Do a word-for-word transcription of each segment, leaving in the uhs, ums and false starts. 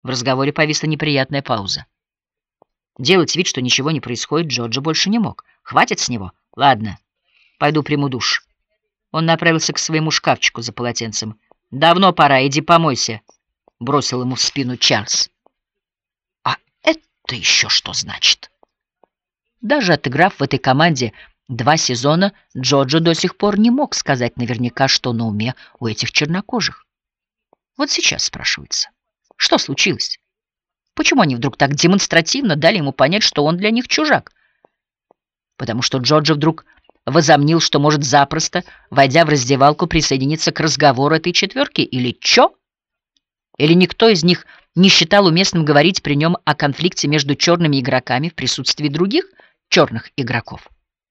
В разговоре повисла неприятная пауза. Делать вид, что ничего не происходит, Джорджо больше не мог. Хватит с него? Ладно, пойду приму душ. Он направился к своему шкафчику за полотенцем. «Давно пора, иди помойся», — бросил ему в спину Чарльз. «А это еще что значит?» Даже отыграв в этой команде два сезона, Джорджо до сих пор не мог сказать наверняка, что на уме у этих чернокожих. Вот сейчас спрашивается, что случилось? Почему они вдруг так демонстративно дали ему понять, что он для них чужак? Потому что Джорджо вдруг возомнил, что может запросто, войдя в раздевалку, присоединиться к разговору этой четверки, или чё? Или никто из них не считал уместным говорить при нем о конфликте между черными игроками в присутствии других черных игроков?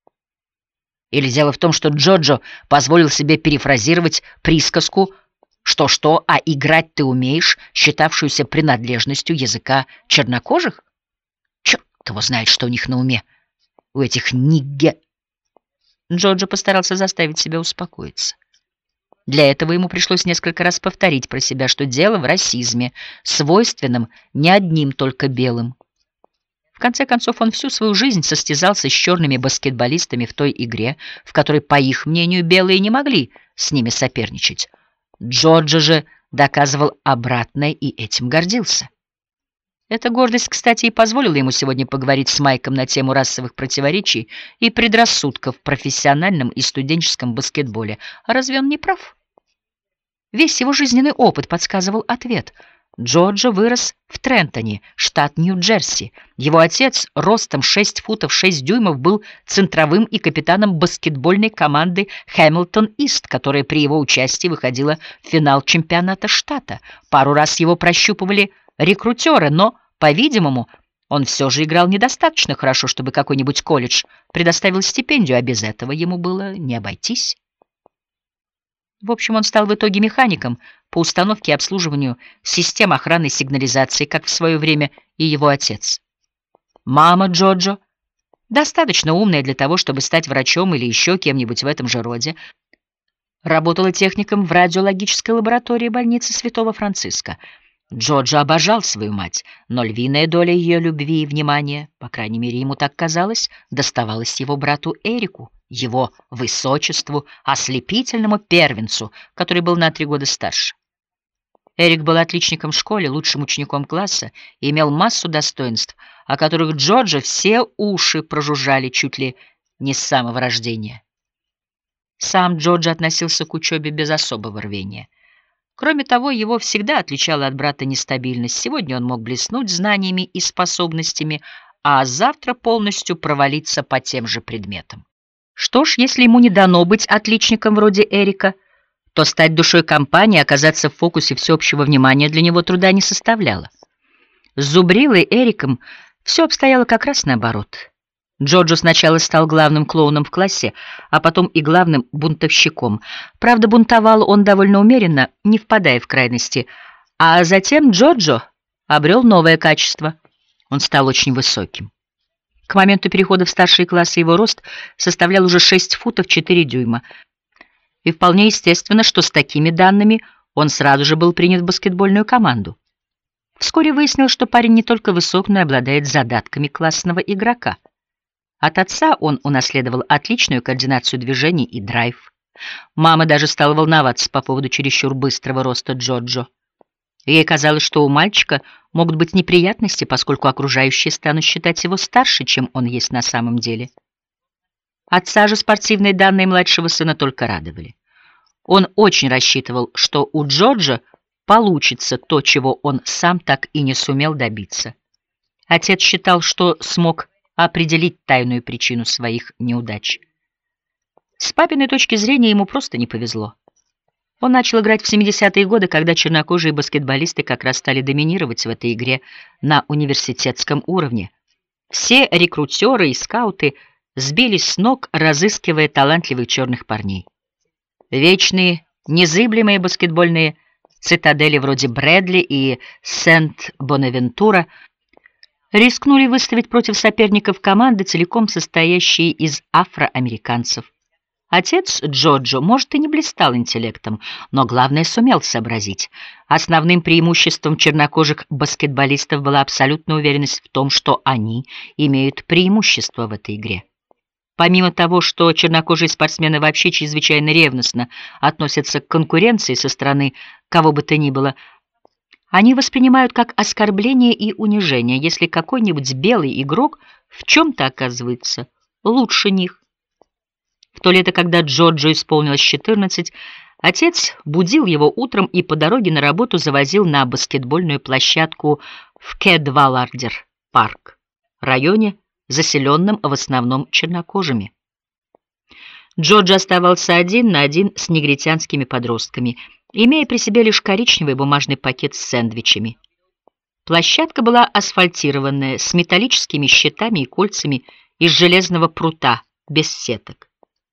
Или дело в том, что Джорджо позволил себе перефразировать присказку «что-что, а играть ты умеешь», считавшуюся принадлежностью языка чернокожих? Черт его знает, что у них на уме, у этих нигге... Джорджо постарался заставить себя успокоиться. Для этого ему пришлось несколько раз повторить про себя, что дело в расизме, свойственном не одним только белым. В конце концов, он всю свою жизнь состязался с черными баскетболистами в той игре, в которой, по их мнению, белые не могли с ними соперничать. Джорджо же доказывал обратное и этим гордился. Эта гордость, кстати, и позволила ему сегодня поговорить с Майком на тему расовых противоречий и предрассудков в профессиональном и студенческом баскетболе. А разве он не прав? Весь его жизненный опыт подсказывал ответ. Джорджо вырос в Трентоне, штат Нью-Джерси. Его отец, ростом шесть футов шесть дюймов, был центровым и капитаном баскетбольной команды Хэмилтон-Ист, которая при его участии выходила в финал чемпионата штата. Пару раз его прощупывали рекрутеры, но, по-видимому, он все же играл недостаточно хорошо, чтобы какой-нибудь колледж предоставил стипендию, а без этого ему было не обойтись. В общем, он стал в итоге механиком по установке и обслуживанию систем охраны и сигнализации, как в свое время и его отец. Мама Джорджо, достаточно умная для того, чтобы стать врачом или еще кем-нибудь в этом же роде, работала техником в радиологической лаборатории больницы Святого Франциска. Джорджо обожал свою мать, но львиная доля ее любви и внимания, по крайней мере, ему так казалось, доставалась его брату Эрику, его высочеству, ослепительному первенцу, который был на три года старше. Эрик был отличником в школе, лучшим учеником класса и имел массу достоинств, о которых Джорджо все уши прожужжали чуть ли не с самого рождения. Сам Джорджо относился к учебе без особого рвения. Кроме того, его всегда отличала от брата нестабильность. Сегодня он мог блеснуть знаниями и способностями, а завтра полностью провалиться по тем же предметам. Что ж, если ему не дано быть отличником вроде Эрика, то стать душой компании, оказаться в фокусе всеобщего внимания для него труда не составляло. С зубрилой Эриком все обстояло как раз наоборот. Джорджо сначала стал главным клоуном в классе, а потом и главным бунтовщиком. Правда, бунтовал он довольно умеренно, не впадая в крайности. А затем Джорджо обрел новое качество. Он стал очень высоким. К моменту перехода в старшие классы его рост составлял уже шесть футов четыре дюйма. И вполне естественно, что с такими данными он сразу же был принят в баскетбольную команду. Вскоре выяснилось, что парень не только высок, но и обладает задатками классного игрока. От отца он унаследовал отличную координацию движений и драйв. Мама даже стала волноваться по поводу чересчур быстрого роста Джорджо. Ей казалось, что у мальчика могут быть неприятности, поскольку окружающие станут считать его старше, чем он есть на самом деле. Отца же спортивные данные младшего сына только радовали. Он очень рассчитывал, что у Джорджо получится то, чего он сам так и не сумел добиться. Отец считал, что смог определить тайную причину своих неудач. С папиной точки зрения ему просто не повезло. Он начал играть в семидесятые годы, когда чернокожие баскетболисты как раз стали доминировать в этой игре на университетском уровне. Все рекрутеры и скауты сбились с ног, разыскивая талантливых черных парней. Вечные, незыблемые баскетбольные цитадели вроде Брэдли и Сент-Бонавентура рискнули выставить против соперников команды, целиком состоящие из афроамериканцев. Отец Джоджо, может, и не блистал интеллектом, но главное сумел сообразить. Основным преимуществом чернокожих баскетболистов была абсолютная уверенность в том, что они имеют преимущество в этой игре. Помимо того, что чернокожие спортсмены вообще чрезвычайно ревностно относятся к конкуренции со стороны кого бы то ни было, они воспринимают как оскорбление и унижение, если какой-нибудь белый игрок в чем-то оказывается лучше них. В то лето, когда Джоджо исполнилось четырнадцать, отец будил его утром и по дороге на работу завозил на баскетбольную площадку в Кэдвалардер-парк, районе, заселенном в основном чернокожими. Джоджо оставался один на один с негритянскими подростками, имея при себе лишь коричневый бумажный пакет с сэндвичами. Площадка была асфальтированная, с металлическими щитами и кольцами из железного прута, без сеток.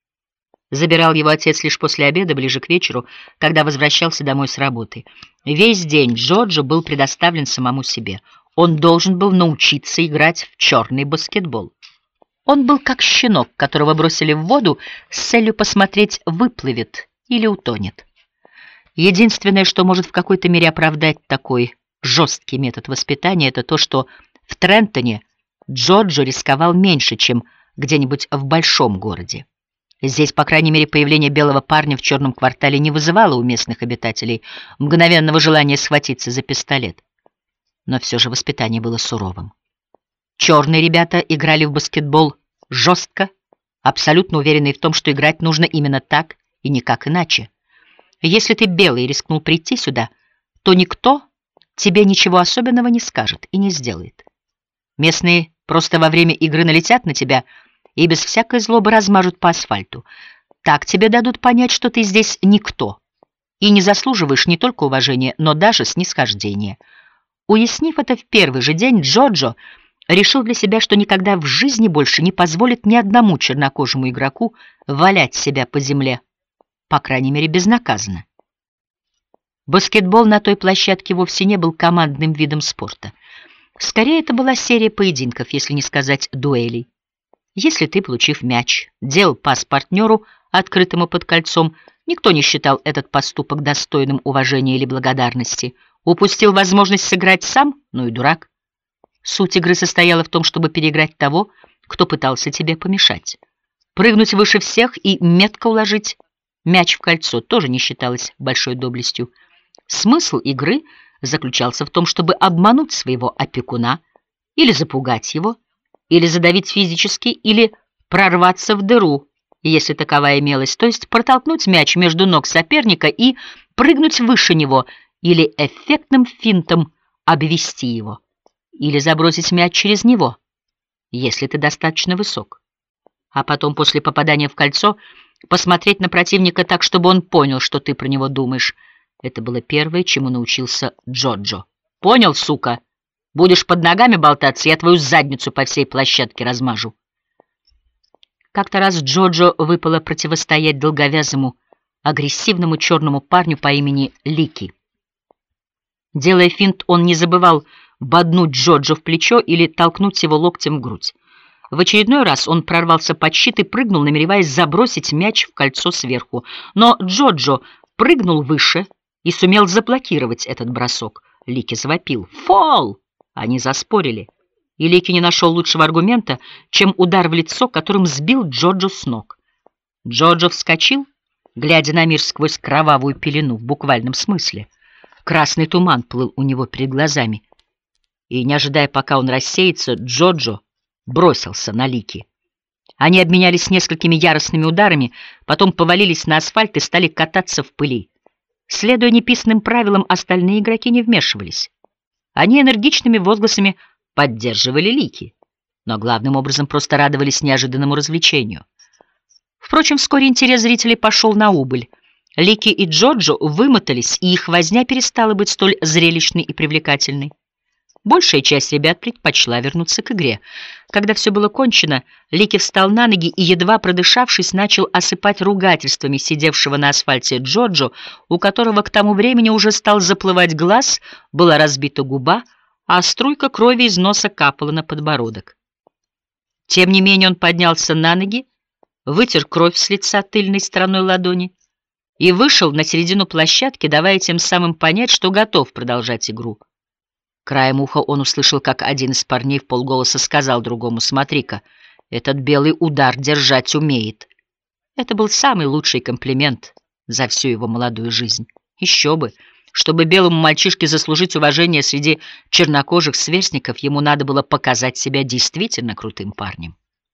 Забирал его отец лишь после обеда, ближе к вечеру, когда возвращался домой с работы. Весь день Джоджо был предоставлен самому себе. Он должен был научиться играть в черный баскетбол. Он был как щенок, которого бросили в воду с целью посмотреть, выплывет или утонет. Единственное, что может в какой-то мере оправдать такой жесткий метод воспитания, это то, что в Трентоне Джоджо рисковал меньше, чем где-нибудь в большом городе. Здесь, по крайней мере, появление белого парня в черном квартале не вызывало у местных обитателей мгновенного желания схватиться за пистолет. Но все же воспитание было суровым. Черные ребята играли в баскетбол жестко, абсолютно уверенные в том, что играть нужно именно так и никак иначе. Если ты белый и рискнул прийти сюда, то никто тебе ничего особенного не скажет и не сделает. Местные просто во время игры налетят на тебя и без всякой злобы размажут по асфальту. Так тебе дадут понять, что ты здесь никто, и не заслуживаешь не только уважения, но даже снисхождения. Уяснив это в первый же день, Джоджо решил для себя, что никогда в жизни больше не позволит ни одному чернокожему игроку валять себя по земле, по крайней мере, безнаказанно. Баскетбол на той площадке вовсе не был командным видом спорта. Скорее, это была серия поединков, если не сказать дуэлей. Если ты, получив мяч, делал пас партнеру, открытому под кольцом, никто не считал этот поступок достойным уважения или благодарности. Упустил возможность сыграть сам, ну и дурак. Суть игры состояла в том, чтобы переиграть того, кто пытался тебе помешать. Прыгнуть выше всех и метко уложить мяч в кольцо тоже не считалось большой доблестью. Смысл игры заключался в том, чтобы обмануть своего опекуна или запугать его, или задавить физически, или прорваться в дыру, если таковая имелась, то есть протолкнуть мяч между ног соперника и прыгнуть выше него, или эффектным финтом обвести его, или забросить мяч через него, если ты достаточно высок. А потом, после попадания в кольцо, посмотреть на противника так, чтобы он понял, что ты про него думаешь. Это было первое, чему научился Джоджо. «Понял, сука? Будешь под ногами болтаться, я твою задницу по всей площадке размажу». Как-то раз Джоджо выпало противостоять долговязому, агрессивному черному парню по имени Лики. Делая финт, он не забывал боднуть Джоджо в плечо или толкнуть его локтем в грудь. В очередной раз он прорвался под щит и прыгнул, намереваясь забросить мяч в кольцо сверху. Но Джоджо прыгнул выше и сумел заблокировать этот бросок. Лики завопил: «Фол!» Они заспорили, и Лики не нашел лучшего аргумента, чем удар в лицо, которым сбил Джоджо с ног. Джоджо вскочил, глядя на мир сквозь кровавую пелену, в буквальном смысле. Красный туман плыл у него перед глазами. И, не ожидая, пока он рассеется, Джоджо бросился на Лики. Они обменялись несколькими яростными ударами, потом повалились на асфальт и стали кататься в пыли. Следуя неписанным правилам, остальные игроки не вмешивались. Они энергичными возгласами поддерживали Лики, но главным образом просто радовались неожиданному развлечению. Впрочем, вскоре интерес зрителей пошел на убыль. Лики и Джоджо вымотались, и их возня перестала быть столь зрелищной и привлекательной. Большая часть ребят предпочла вернуться к игре. Когда все было кончено, Лики встал на ноги и, едва продышавшись, начал осыпать ругательствами сидевшего на асфальте Джоджо, у которого к тому времени уже стал заплывать глаз, была разбита губа, а струйка крови из носа капала на подбородок. Тем не менее он поднялся на ноги, вытер кровь с лица тыльной стороной ладони и вышел на середину площадки, давая тем самым понять, что готов продолжать игру. Краем уха он услышал, как один из парней вполголоса сказал другому: «Смотри-ка, этот белый удар держать умеет». Это был самый лучший комплимент за всю его молодую жизнь. Еще бы! Чтобы белому мальчишке заслужить уважение среди чернокожих сверстников, ему надо было показать себя действительно крутым парнем.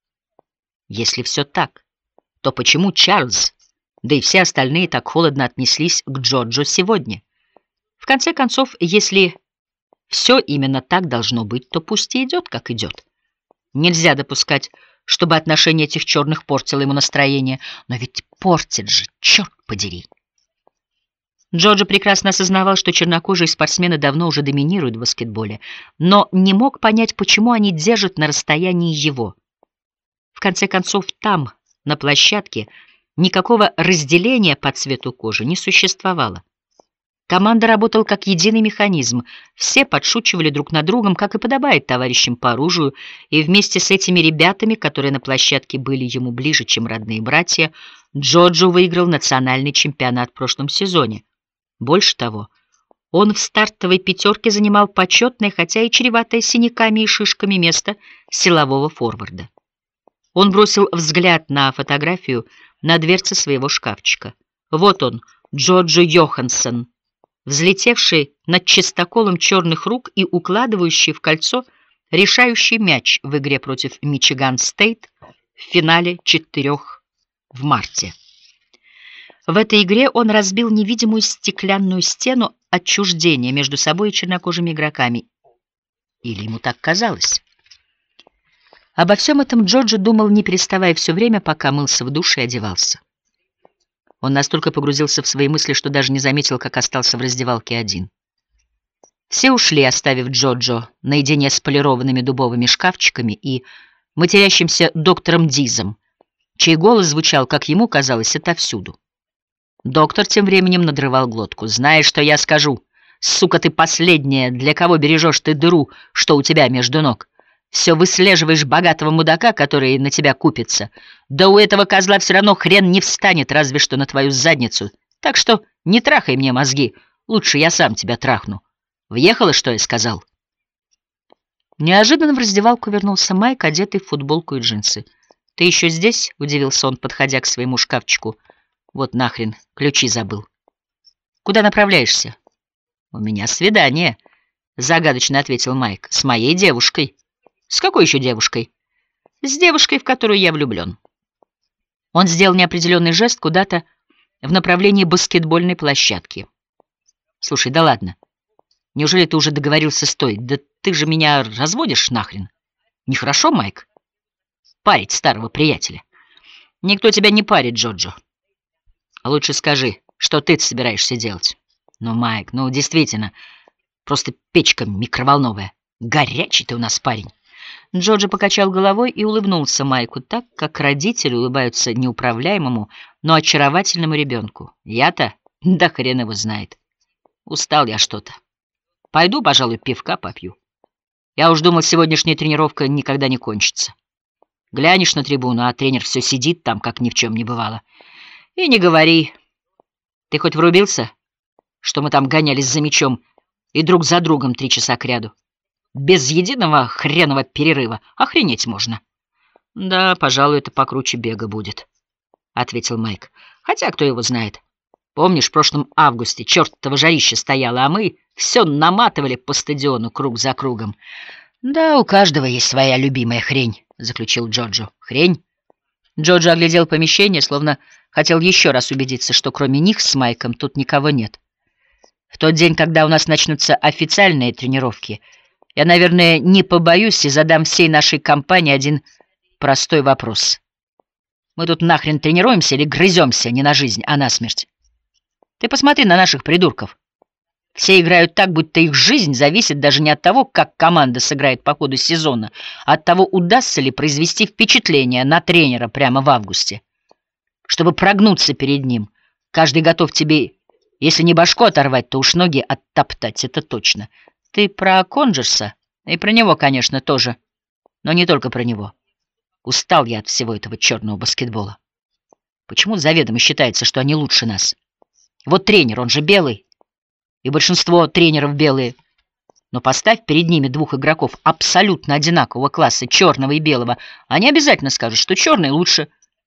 Если все так, то почему Чарльз, да и все остальные, так холодно отнеслись к Джорджу сегодня? В конце концов, если все именно так должно быть, то пусть и идет, как идет. Нельзя допускать, чтобы отношение этих черных портило ему настроение. Но ведь портит же, черт подери. Джорджо прекрасно осознавал, что чернокожие спортсмены давно уже доминируют в баскетболе, но не мог понять, почему они держат на расстоянии его. В конце концов, там, на площадке, никакого разделения по цвету кожи не существовало. Команда работала как единый механизм, все подшучивали друг над другом, как и подобает товарищам по оружию, и вместе с этими ребятами, которые на площадке были ему ближе, чем родные братья, Джорджо выиграл национальный чемпионат в прошлом сезоне. Больше того, он в стартовой пятерке занимал почетное, хотя и чреватое синяками и шишками, место силового форварда. Он бросил взгляд на фотографию на дверце своего шкафчика. Вот он, Джорджо Йоханссон, взлетевший над чистоколом черных рук и укладывающий в кольцо решающий мяч в игре против Мичиган Стейт в финале четырех в марте. В этой игре он разбил невидимую стеклянную стену отчуждения между собой и чернокожими игроками. Или ему так казалось? Обо всем этом Джорджо думал, не переставая все время, пока мылся в душе и одевался. Он настолько погрузился в свои мысли, что даже не заметил, как остался в раздевалке один. Все ушли, оставив Джорджо наедине с полированными дубовыми шкафчиками и матерящимся доктором Дизом, чей голос звучал, как ему казалось, отовсюду. Доктор тем временем надрывал глотку. «Знаешь, что я скажу? Сука ты последняя, для кого бережешь ты дыру, что у тебя между ног? Все выслеживаешь богатого мудака, который на тебя купится. Да у этого козла все равно хрен не встанет, разве что на твою задницу. Так что не трахай мне мозги, лучше я сам тебя трахну. Въехала, что я сказал?» Неожиданно в раздевалку вернулся Майк, одетый в футболку и джинсы. «Ты еще здесь?» — удивился он, подходя к своему шкафчику. «Вот нахрен, ключи забыл». «Куда направляешься?» «У меня свидание», — загадочно ответил Майк. «С моей девушкой». «С какой еще девушкой?» «С девушкой, в которую я влюблен». Он сделал неопределенный жест куда-то в направлении баскетбольной площадки. «Слушай, да ладно. Неужели ты уже договорился с той? Да ты же меня разводишь нахрен. Нехорошо, Майк? Парить старого приятеля». «Никто тебя не парит, Джорджо. А лучше скажи, что ты собираешься делать?» «Ну, Майк, ну действительно, просто печка микроволновая. Горячий ты у нас парень». Джорджо покачал головой и улыбнулся Майку так, как родители улыбаются неуправляемому, но очаровательному ребенку. «Я-то? Да хрен его знает. Устал я что-то. Пойду, пожалуй, пивка попью. Я уж думал, сегодняшняя тренировка никогда не кончится. Глянешь на трибуну, а тренер все сидит там, как ни в чем не бывало. И не говори. Ты хоть врубился, что мы там гонялись за мячом и друг за другом три часа кряду? Без единого хренового перерыва. Охренеть можно». «Да, пожалуй, это покруче бега будет», — ответил Майк. «Хотя кто его знает. Помнишь, в прошлом августе чертово жарище стояло, а мы все наматывали по стадиону круг за кругом». «Да, у каждого есть своя любимая хрень», — заключил Джорджо. «Хрень?» Джорджо оглядел помещение, словно хотел еще раз убедиться, что кроме них с Майком тут никого нет. «В тот день, когда у нас начнутся официальные тренировки, я, наверное, не побоюсь и задам всей нашей компании один простой вопрос. Мы тут нахрен тренируемся или грыземся не на жизнь, а на смерть? Ты посмотри на наших придурков. Все играют так, будто их жизнь зависит даже не от того, как команда сыграет по ходу сезона, а от того, удастся ли произвести впечатление на тренера прямо в августе. Чтобы прогнуться перед ним, каждый готов тебе, если не башку оторвать, то уж ноги оттоптать, это точно. Ты про Конджерса? И про него, конечно, тоже. Но не только про него. Устал я от всего этого черного баскетбола. Почему заведомо считается, что они лучше нас? Вот тренер, он же белый, и большинство тренеров белые. Но поставь перед ними двух игроков абсолютно одинакового класса, черного и белого, они обязательно скажут, что черный лучше.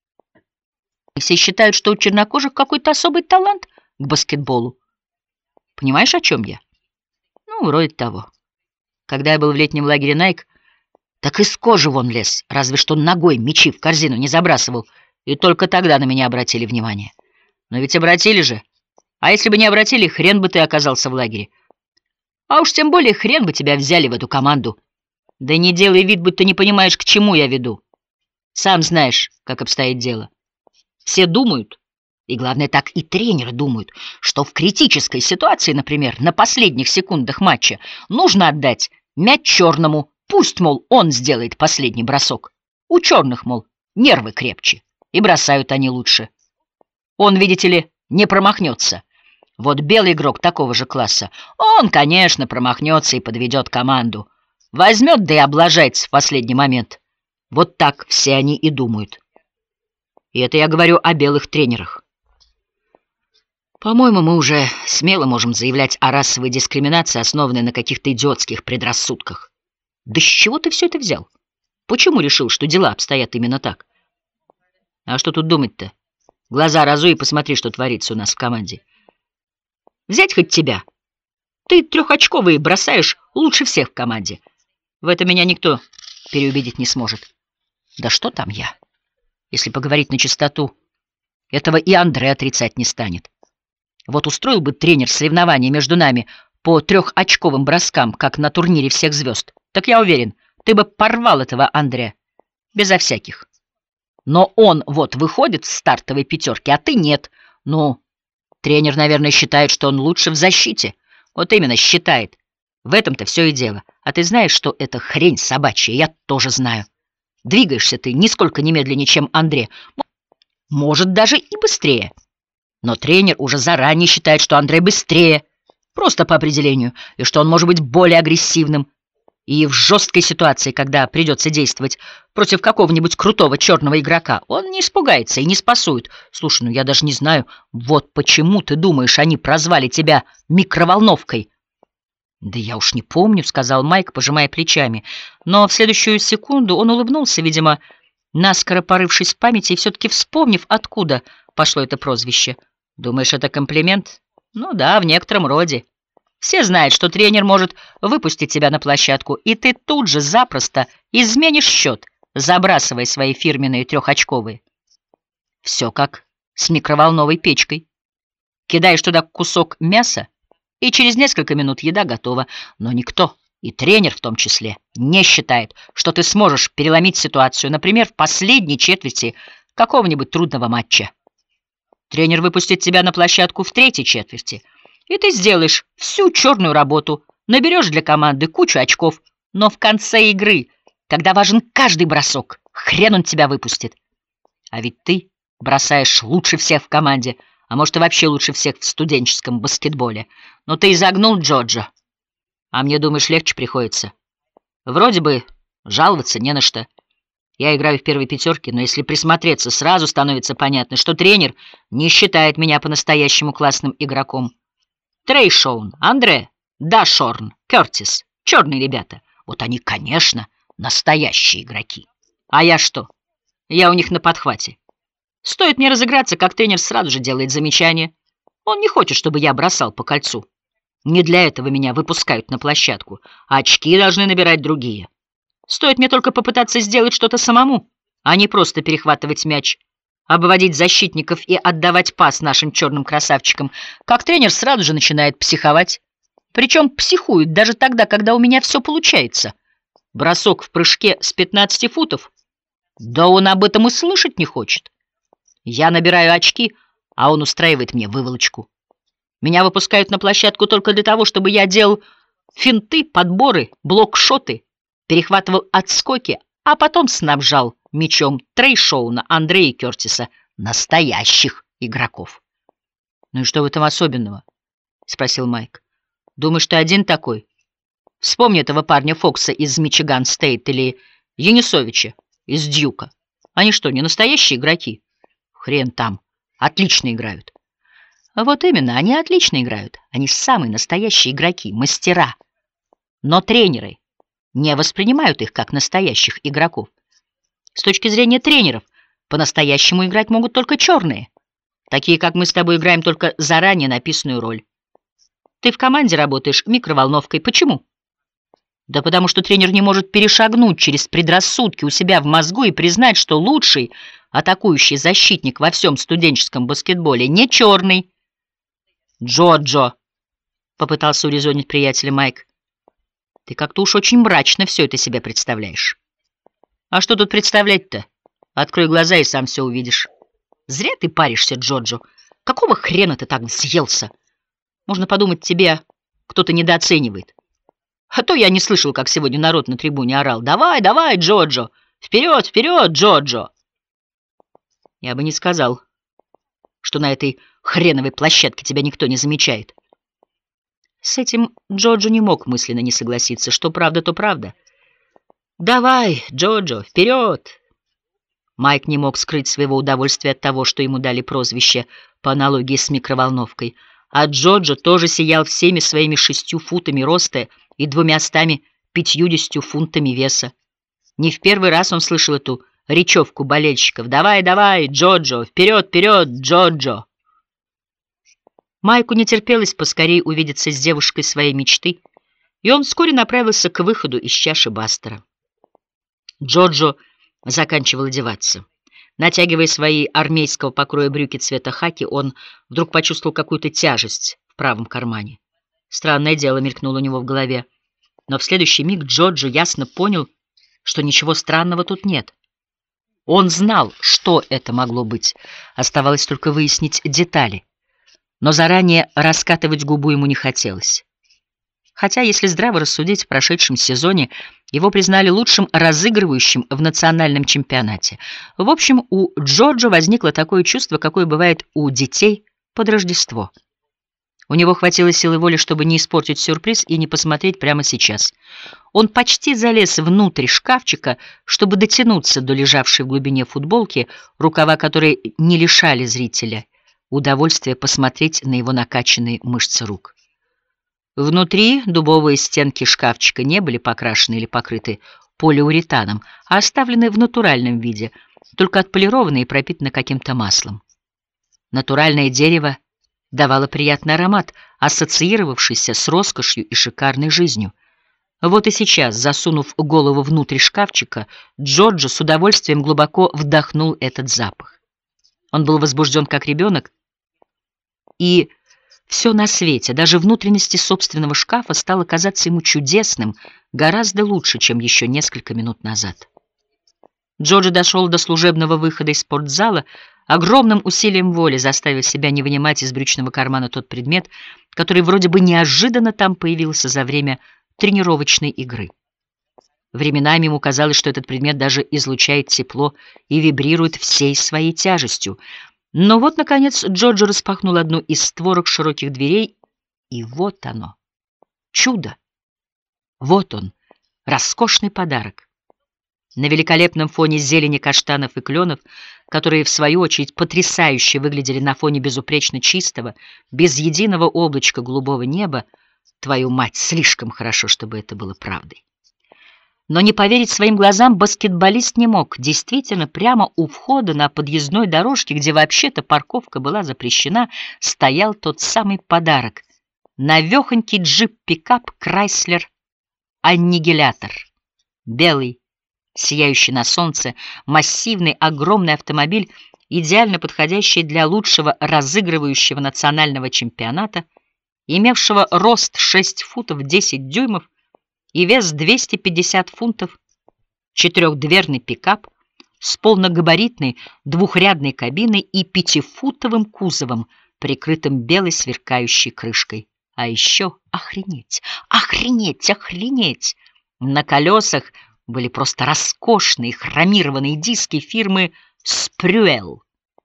И все считают, что у чернокожих какой-то особый талант к баскетболу. Понимаешь, о чем я? Ну, вроде того. Когда я был в летнем лагере Найк, так из кожи вон лез, разве что ногой мячи в корзину не забрасывал, и только тогда на меня обратили внимание. Но ведь обратили же. А если бы не обратили, хрен бы ты оказался в лагере. А уж тем более хрен бы тебя взяли в эту команду. Да не делай вид, будто не понимаешь, к чему я веду. Сам знаешь, как обстоит дело. Все думают, и главное, так и тренеры думают, что в критической ситуации, например, на последних секундах матча, нужно отдать мяч черному, пусть, мол, он сделает последний бросок. У черных, мол, нервы крепче, и бросают они лучше. Он, видите ли, не промахнется. Вот белый игрок такого же класса, он, конечно, промахнется и подведет команду. Возьмет, да и облажается в последний момент. Вот так все они и думают. И это я говорю о белых тренерах. По-моему, мы уже смело можем заявлять о расовой дискриминации, основанной на каких-то идиотских предрассудках. Да с чего ты все это взял? Почему решил, что дела обстоят именно так? А что тут думать-то? Глаза разуй и посмотри, что творится у нас в команде. Взять хоть тебя. Ты трехочковый бросаешь лучше всех в команде. В этом меня никто переубедить не сможет. Да что там я? Если поговорить на чистоту, этого и Андре отрицать не станет. Вот устроил бы тренер соревнования между нами по трехочковым броскам, как на турнире всех звезд, так я уверен, ты бы порвал этого Андре. Безо всяких. Но он вот выходит в стартовой пятерке, а ты нет. Ну, тренер, наверное, считает, что он лучше в защите. Вот именно, считает. В этом-то все и дело. А ты знаешь, что это хрень собачья? Я тоже знаю. Двигаешься ты нисколько не медленнее, чем Андре. Может, даже и быстрее. Но тренер уже заранее считает, что Андрей быстрее. Просто по определению. И что он может быть более агрессивным. И в жесткой ситуации, когда придется действовать против какого-нибудь крутого черного игрока, он не испугается и не спасует. Слушай, ну я даже не знаю, вот почему ты думаешь, они прозвали тебя микроволновкой? Да я уж не помню, сказал Майк, пожимая плечами. Но в следующую секунду он улыбнулся, видимо, наскоро порывшись в памяти и все-таки вспомнив, откуда пошло это прозвище. Думаешь, это комплимент? Ну да, в некотором роде. Все знают, что тренер может выпустить тебя на площадку, и ты тут же запросто изменишь счет, забрасывая свои фирменные трехочковые. Все как с микроволновой печкой. Кидаешь туда кусок мяса, и через несколько минут еда готова. Но никто, и тренер в том числе, не считает, что ты сможешь переломить ситуацию, например, в последней четверти какого-нибудь трудного матча. Тренер выпустит тебя на площадку в третьей четверти, и ты сделаешь всю черную работу, наберешь для команды кучу очков, но в конце игры, когда важен каждый бросок, хрен он тебя выпустит. А ведь ты бросаешь лучше всех в команде, а может и вообще лучше всех в студенческом баскетболе. Но ты изогнул Джоджо, а мне, думаешь, легче приходится. Вроде бы жаловаться не на что. Я играю в первой пятерке, но если присмотреться, сразу становится понятно, что тренер не считает меня по-настоящему классным игроком. Трей Шоун, Андре, Дашорн, Кертис, черные ребята. Вот они, конечно, настоящие игроки. А я что? Я у них на подхвате. Стоит мне разыграться, как тренер сразу же делает замечание. Он не хочет, чтобы я бросал по кольцу. Не для этого меня выпускают на площадку, а очки должны набирать другие. Стоит мне только попытаться сделать что-то самому, а не просто перехватывать мяч, обводить защитников и отдавать пас нашим черным красавчикам, как тренер сразу же начинает психовать. Причем психует даже тогда, когда у меня все получается. Бросок в прыжке с пятнадцати футов? Да он об этом и слышать не хочет. Я набираю очки, а он устраивает мне выволочку. Меня выпускают на площадку только для того, чтобы я делал финты, подборы, блок-шоты, перехватывал отскоки, а потом снабжал мячом Трей Шоуна, Андрея Кертиса, настоящих игроков. — Ну и что в этом особенного? — спросил Майк. — Думаешь, ты один такой? Вспомни этого парня Фокса из Мичиган Стейт или Янисовича из Дьюка. Они что, не настоящие игроки? Хрен там. Отлично играют. Вот именно, они отлично играют. Они самые настоящие игроки, мастера. Но тренеры не воспринимают их как настоящих игроков. С точки зрения тренеров, по-настоящему играть могут только черные. Такие, как мы с тобой, играем только заранее написанную роль. Ты в команде работаешь микроволновкой. Почему? Да потому что тренер не может перешагнуть через предрассудки у себя в мозгу и признать, что лучший атакующий защитник во всем студенческом баскетболе не черный. Джоджо, попытался урезонить приятеля Майк. Ты как-то уж очень мрачно все это себе представляешь. А что тут представлять-то? Открой глаза и сам все увидишь. Зря ты паришься, Джоджо. Какого хрена ты так взъелся? Можно подумать, тебя кто-то недооценивает. А то я не слышал, как сегодня народ на трибуне орал. Давай, давай, Джоджо! Вперед, вперед, Джоджо! Я бы не сказал, что на этой хреновой площадке тебя никто не замечает. С этим Джоджо не мог мысленно не согласиться. Что правда, то правда. Давай, Джоджо, вперед! Майк не мог скрыть своего удовольствия от того, что ему дали прозвище по аналогии с микроволновкой. А Джоджо тоже сиял всеми своими шестью футами роста и двумястами пятьюдесятью фунтами веса. Не в первый раз он слышал эту речевку болельщиков. «Давай, давай, Джоджо! Вперед, вперед, Джоджо!» Майку не терпелось поскорее увидеться с девушкой своей мечты, и он вскоре направился к выходу из чаши Бастера. Джоджо заканчивал одеваться. Натягивая свои армейского покроя брюки цвета хаки, он вдруг почувствовал какую-то тяжесть в правом кармане. Странное дело мелькнуло у него в голове, но в следующий миг Джоджо ясно понял, что ничего странного тут нет. Он знал, что это могло быть, оставалось только выяснить детали, но заранее раскатывать губу ему не хотелось. Хотя, если здраво рассудить, в прошедшем сезоне его признали лучшим разыгрывающим в национальном чемпионате. В общем, у Джоджо возникло такое чувство, какое бывает у детей под Рождество. У него хватило силы воли, чтобы не испортить сюрприз и не посмотреть прямо сейчас. Он почти залез внутрь шкафчика, чтобы дотянуться до лежавшей в глубине футболки, рукава которой не лишали зрителя удовольствия посмотреть на его накачанные мышцы рук. Внутри дубовые стенки шкафчика не были покрашены или покрыты полиуретаном, а оставлены в натуральном виде, только отполированы и пропитаны каким-то маслом. Натуральное дерево давало приятный аромат, ассоциировавшийся с роскошью и шикарной жизнью. Вот и сейчас, засунув голову внутрь шкафчика, Джоджо с удовольствием глубоко вдохнул этот запах. Он был возбужден как ребенок, и все на свете, даже внутренности собственного шкафа, стало казаться ему чудесным, гораздо лучше, чем еще несколько минут назад. Джоджо дошел до служебного выхода из спортзала, огромным усилием воли заставив себя не вынимать из брючного кармана тот предмет, который вроде бы неожиданно там появился за время тренировочной игры. Временами ему казалось, что этот предмет даже излучает тепло и вибрирует всей своей тяжестью. Но вот, наконец, Джоджо распахнул одну из створок широких дверей, и вот оно, чудо! Вот он, роскошный подарок. На великолепном фоне зелени каштанов и кленов, которые, в свою очередь, потрясающе выглядели на фоне безупречно чистого, без единого облачка голубого неба, твою мать, слишком хорошо, чтобы это было правдой. Но не поверить своим глазам баскетболист не мог. Действительно, прямо у входа на подъездной дорожке, где вообще-то парковка была запрещена, стоял тот самый подарок. Навехонький джип-пикап Крайслер Аннигилятор. Белый, сияющий на солнце, массивный, огромный автомобиль, идеально подходящий для лучшего разыгрывающего национального чемпионата, имевшего рост шесть футов десять дюймов, и вес двести пятьдесят фунтов, четырехдверный пикап с полногабаритной двухрядной кабиной и пятифутовым кузовом, прикрытым белой сверкающей крышкой. А еще охренеть, охренеть, охренеть! На колесах были просто роскошные хромированные диски фирмы «Спрюэл».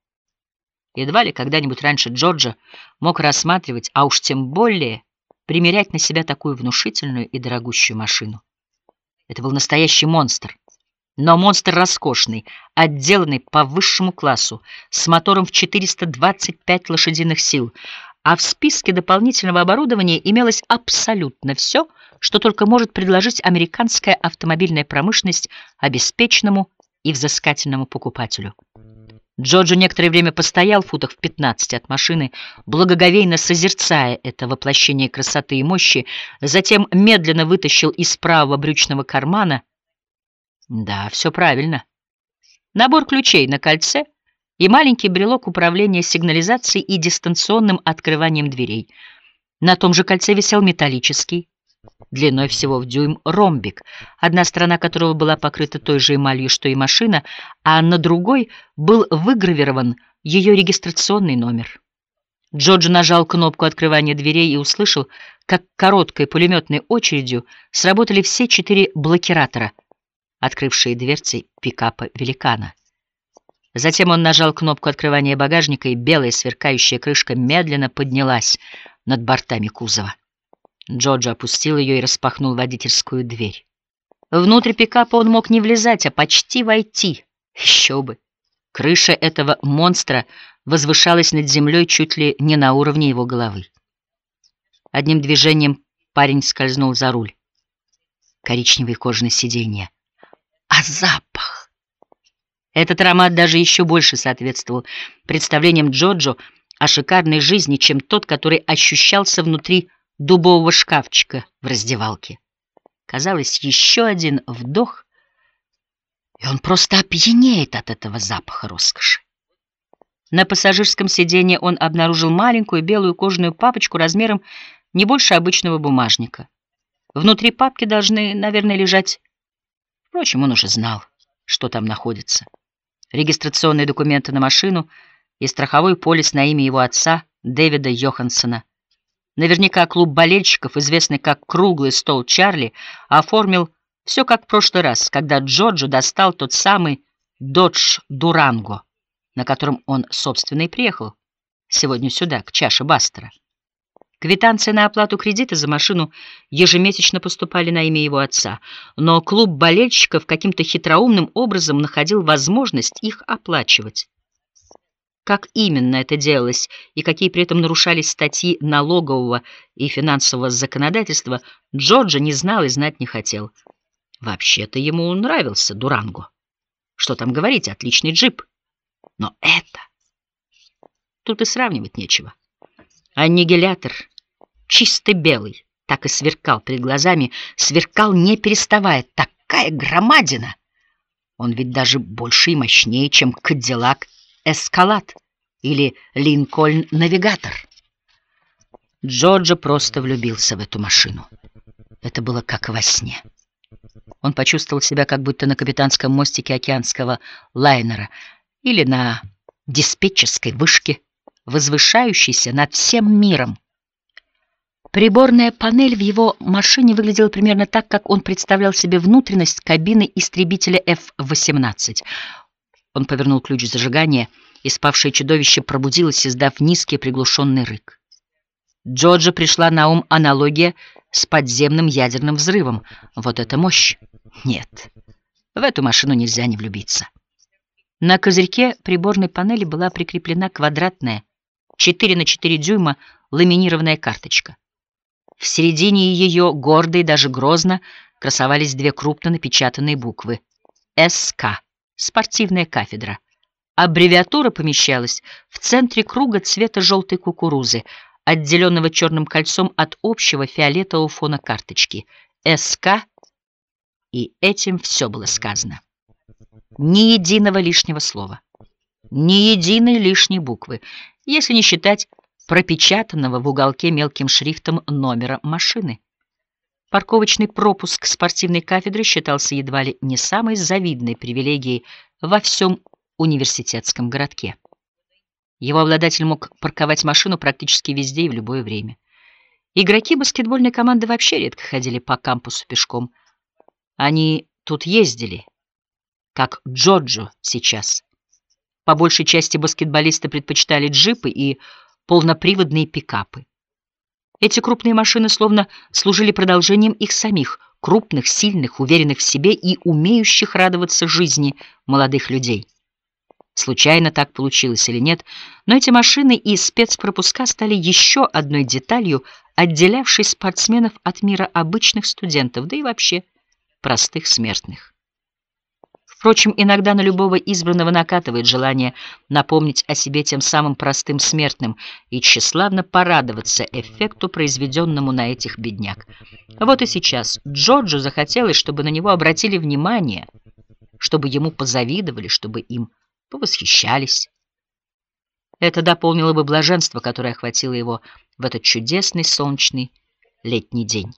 Едва ли когда-нибудь раньше Джорджо мог рассматривать, а уж тем более примерять на себя такую внушительную и дорогущую машину. Это был настоящий монстр, Но монстр роскошный, отделанный по высшему классу, с мотором в четыреста двадцать пять лошадиных сил, а в списке дополнительного оборудования имелось абсолютно все, что только может предложить американская автомобильная промышленность обеспеченному и взыскательному покупателю. Джорджо некоторое время постоял в футах в пятнадцати от машины, благоговейно созерцая это воплощение красоты и мощи, затем медленно вытащил из правого брючного кармана, да, все правильно, набор ключей на кольце и маленький брелок управления сигнализацией и дистанционным открыванием дверей. На том же кольце висел металлический, длиной всего в дюйм, ромбик, одна сторона которого была покрыта той же эмалью, что и машина, а на другой был выгравирован ее регистрационный номер. Джордж нажал кнопку открывания дверей и услышал, как короткой пулеметной очередью сработали все четыре блокиратора, открывшие дверцы пикапа «Великана». Затем он нажал кнопку открывания багажника, и белая сверкающая крышка медленно поднялась над бортами кузова. Джордж опустил ее и распахнул водительскую дверь. Внутрь пикапа он мог не влезать, а почти войти. Еще бы! Крыша этого монстра возвышалась над землей чуть ли не на уровне его головы. Одним движением парень скользнул за руль. Коричневые кожаные сиденья. А запах! Этот аромат даже еще больше соответствовал представлениям Джорджо о шикарной жизни, чем тот, который ощущался внутри дубового шкафчика в раздевалке. Казалось, еще один вдох, и он просто опьянеет от этого запаха роскоши. На пассажирском сиденье он обнаружил маленькую белую кожаную папочку размером не больше обычного бумажника. Внутри папки должны, наверное, лежать... Впрочем, он уже знал, что там находится. Регистрационные документы на машину и страховой полис на имя его отца, Дэвида Йоханссона. Наверняка клуб болельщиков, известный как «Круглый стол Чарли», оформил все как в прошлый раз, когда Джорджо достал тот самый «Додж Дуранго», на котором он, собственно, и приехал сегодня сюда, к чаше Бастера. Квитанции на оплату кредита за машину ежемесячно поступали на имя его отца, но клуб болельщиков каким-то хитроумным образом находил возможность их оплачивать. Как именно это делалось и какие при этом нарушались статьи налогового и финансового законодательства, Джорджо не знал и знать не хотел. Вообще-то ему нравился Дуранго. Что там говорить, отличный джип. Но это... Тут и сравнивать нечего. Аннигилятор, чисто белый, так и сверкал перед глазами, сверкал не переставая. Такая громадина! Он ведь даже больше и мощнее, чем Кадиллак Эскалад или Линкольн Навигатор. Джорджо просто влюбился в эту машину. Это было как во сне. Он почувствовал себя как будто на капитанском мостике океанского лайнера или на диспетчерской вышке, возвышающейся над всем миром. Приборная панель в его машине выглядела примерно так, как он представлял себе внутренность кабины истребителя эф восемнадцать. Он повернул ключ зажигания, и спавшее чудовище пробудилось, издав низкий приглушенный рык. Джорджу пришла на ум аналогия с подземным ядерным взрывом. Вот это мощь! Нет, в эту машину нельзя не влюбиться. На козырьке приборной панели была прикреплена квадратная четыре на четыре дюйма ламинированная карточка. В середине ее гордо и даже грозно красовались две крупно напечатанные буквы эс ка. Спортивная кафедра. Аббревиатура помещалась в центре круга цвета желтой кукурузы, отделенного черным кольцом от общего фиолетового фона карточки. эс ка, и этим все было сказано. Ни единого лишнего слова, ни единой лишней буквы, если не считать пропечатанного в уголке мелким шрифтом номера машины. Парковочный пропуск спортивной кафедры считался едва ли не самой завидной привилегией во всем университетском городке. Его обладатель мог парковать машину практически везде и в любое время. Игроки баскетбольной команды вообще редко ходили по кампусу пешком. Они тут ездили, как Джорджо сейчас. По большей части баскетболисты предпочитали джипы и полноприводные пикапы. Эти крупные машины словно служили продолжением их самих, крупных, сильных, уверенных в себе и умеющих радоваться жизни молодых людей. Случайно так получилось или нет, но эти машины и спецпропуска стали еще одной деталью, отделявшей спортсменов от мира обычных студентов, да и вообще простых смертных. Впрочем, иногда на любого избранного накатывает желание напомнить о себе тем самым простым смертным и тщеславно порадоваться эффекту, произведенному на этих бедняк. Вот и сейчас Джорджу захотелось, чтобы на него обратили внимание, чтобы ему позавидовали, чтобы им повосхищались. Это дополнило бы блаженство, которое охватило его в этот чудесный солнечный летний день.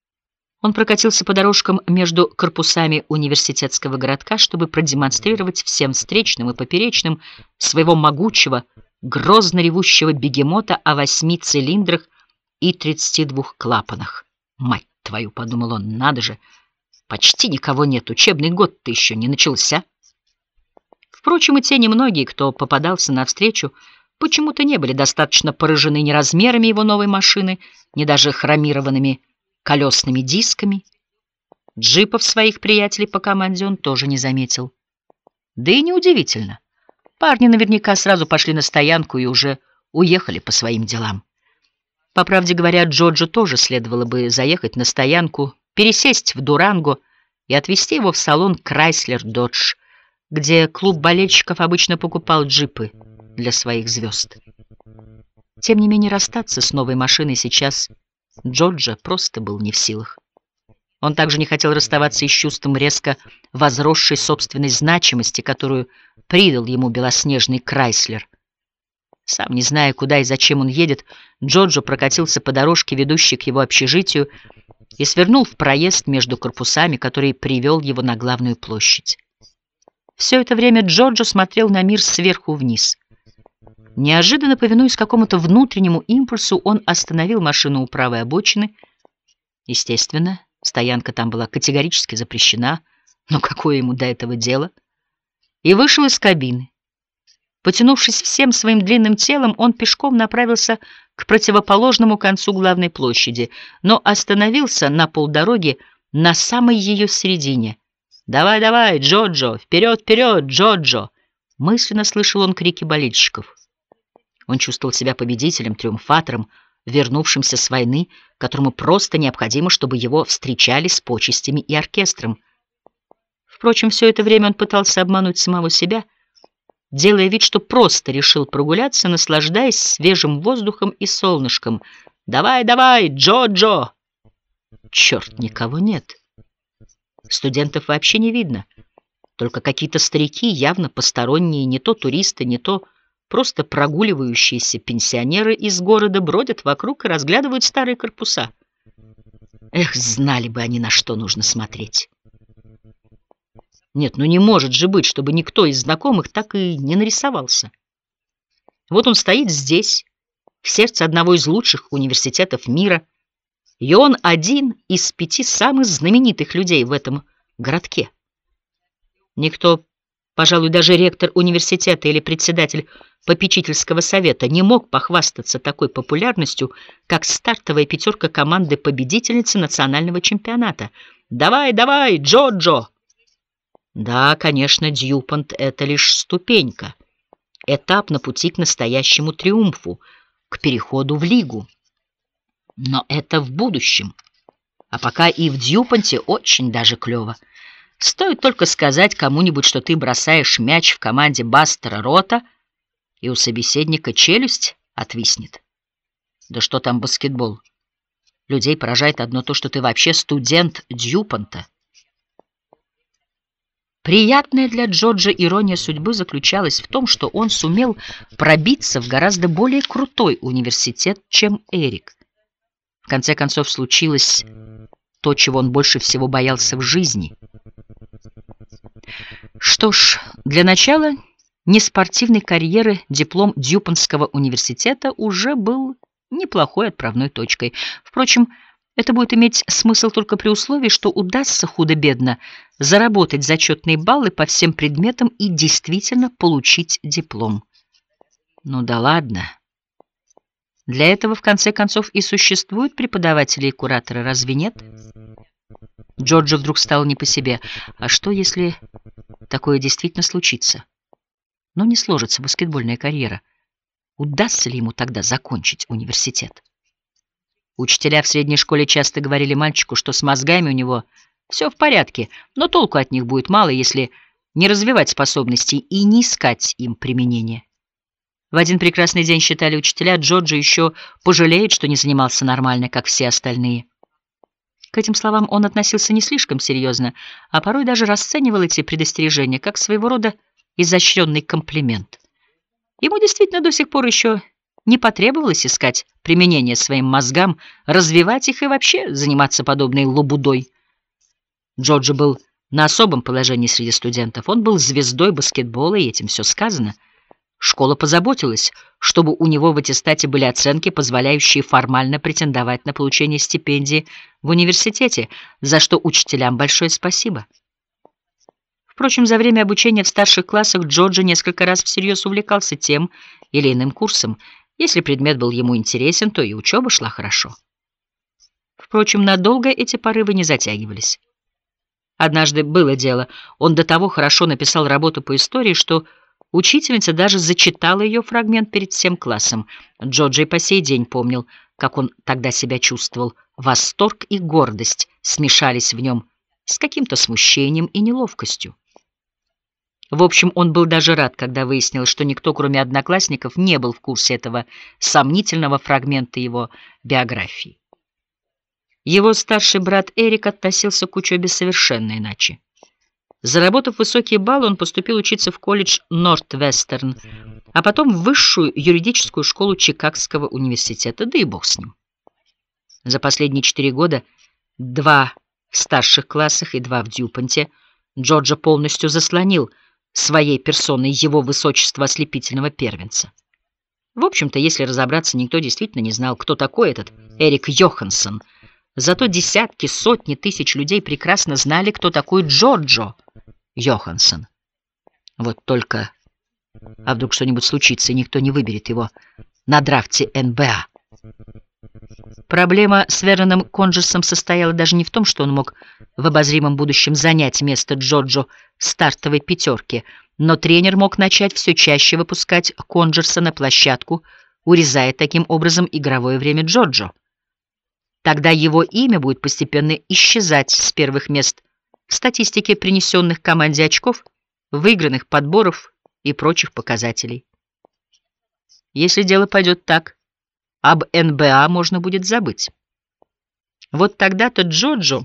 Он прокатился по дорожкам между корпусами университетского городка, чтобы продемонстрировать всем встречным и поперечным своего могучего, грозно ревущего бегемота о восьми цилиндрах и тридцати двух клапанах. «Мать твою!» — подумал он, — «надо же! Почти никого нет, учебный год-то еще не начался». Впрочем, и те немногие, кто попадался навстречу, почему-то не были достаточно поражены ни размерами его новой машины, ни даже хромированными колесными дисками. Джипов своих приятелей по команде он тоже не заметил. Да и неудивительно. Парни наверняка сразу пошли на стоянку и уже уехали по своим делам. По правде говоря, Джорджу тоже следовало бы заехать на стоянку, пересесть в Дуранго и отвезти его в салон Chrysler Dodge, где клуб болельщиков обычно покупал джипы для своих звезд. Тем не менее, расстаться с новой машиной сейчас Джорджа просто был не в силах. Он также не хотел расставаться и с чувством резко возросшей собственной значимости, которую придал ему белоснежный Крайслер. Сам не зная, куда и зачем он едет, Джорджо прокатился по дорожке, ведущей к его общежитию, и свернул в проезд между корпусами, который привел его на главную площадь. Все это время Джорджо смотрел на мир сверху вниз. Неожиданно, повинуясь какому-то внутреннему импульсу, он остановил машину у правой обочины. Естественно, стоянка там была категорически запрещена, но какое ему до этого дело? И вышел из кабины. Потянувшись всем своим длинным телом, он пешком направился к противоположному концу главной площади, но остановился на полдороги на самой ее середине. «Давай, давай, Джорджо! Вперед, вперед, Джорджо!» Мысленно слышал он крики болельщиков. Он чувствовал себя победителем, триумфатором, вернувшимся с войны, которому просто необходимо, чтобы его встречали с почестями и оркестром. Впрочем, все это время он пытался обмануть самого себя, делая вид, что просто решил прогуляться, наслаждаясь свежим воздухом и солнышком. «Давай, давай, Джо-Джо!» Черт, никого нет. Студентов вообще не видно. Только какие-то старики, явно посторонние, не то туристы, не то просто прогуливающиеся пенсионеры из города бродят вокруг и разглядывают старые корпуса. Эх, знали бы они, на что нужно смотреть. Нет, ну не может же быть, чтобы никто из знакомых так и не нарисовался. Вот он стоит здесь, в сердце одного из лучших университетов мира, и он один из пяти самых знаменитых людей в этом городке. Никто, пожалуй, даже ректор университета или председатель попечительского совета не мог похвастаться такой популярностью, как стартовая пятерка команды победительницы национального чемпионата. «Давай, давай, Джо-Джо!» Да, конечно, Дьюпонт — это лишь ступенька, этап на пути к настоящему триумфу, к переходу в лигу. Но это в будущем. А пока и в Дьюпонте очень даже клево. Стоит только сказать кому-нибудь, что ты бросаешь мяч в команде Бастера Рота, и у собеседника челюсть отвиснет. Да что там баскетбол? Людей поражает одно то, что ты вообще студент Дьюпонта. Приятная для Джорджа ирония судьбы заключалась в том, что он сумел пробиться в гораздо более крутой университет, чем Эрик. В конце концов, случилось то, чего он больше всего боялся в жизни. Что ж, для начала неспортивной карьеры диплом Дьюпонтского университета уже был неплохой отправной точкой. Впрочем, это будет иметь смысл только при условии, что удастся худо-бедно заработать зачетные баллы по всем предметам и действительно получить диплом. Ну да ладно. Для этого, в конце концов, и существуют преподаватели и кураторы, разве нет? Джорджу вдруг стало не по себе. А что, если такое действительно случится? Но не сложится баскетбольная карьера. Удастся ли ему тогда закончить университет? Учителя в средней школе часто говорили мальчику, что с мозгами у него все в порядке, но толку от них будет мало, если не развивать способности и не искать им применения. В один прекрасный день, считали учителя, Джорджо еще пожалеет, что не занимался нормально, как все остальные. К этим словам он относился не слишком серьезно, а порой даже расценивал эти предостережения как своего рода изощренный комплимент. Ему действительно до сих пор еще не потребовалось искать применение своим мозгам, развивать их и вообще заниматься подобной лабудой. Джорджо был на особом положении среди студентов. Он был звездой баскетбола, и этим все сказано. Школа позаботилась, чтобы у него в аттестате были оценки, позволяющие формально претендовать на получение стипендии в университете, за что учителям большое спасибо. Впрочем, за время обучения в старших классах Джорджо несколько раз всерьез увлекался тем или иным курсом. Если предмет был ему интересен, то и учеба шла хорошо. Впрочем, надолго эти порывы не затягивались. Однажды было дело, он до того хорошо написал работу по истории, что учительница даже зачитала ее фрагмент перед всем классом. Джорджо и по сей день помнил, как он тогда себя чувствовал. Восторг и гордость смешались в нем с каким-то смущением и неловкостью. В общем, он был даже рад, когда выяснилось, что никто, кроме одноклассников, не был в курсе этого сомнительного фрагмента его биографии. Его старший брат Эрик относился к учебе совершенно иначе. Заработав высокие баллы, он поступил учиться в колледж Нортвестерн, а потом в высшую юридическую школу Чикагского университета, да и бог с ним. За последние четыре года, два в старших классах и два в Дьюпонте, Джорджо полностью заслонил своей персоной его высочество ослепительного первенца. В общем-то, если разобраться, никто действительно не знал, кто такой этот Эрик Йоханссон. Зато десятки, сотни тысяч людей прекрасно знали, кто такой Джорджо Йоханссон. Вот только, а вдруг что-нибудь случится, и никто не выберет его на драфте эн бэ а. Проблема с Верноном Конджерсом состояла даже не в том, что он мог в обозримом будущем занять место Джорджо в стартовой пятерке, но тренер мог начать все чаще выпускать Конджерса на площадку, урезая таким образом игровое время Джорджо. Тогда его имя будет постепенно исчезать с первых мест в статистике принесенных команде очков, выигранных подборов и прочих показателей. Если дело пойдет так, об эн бэ а можно будет забыть. Вот тогда-то Джорджо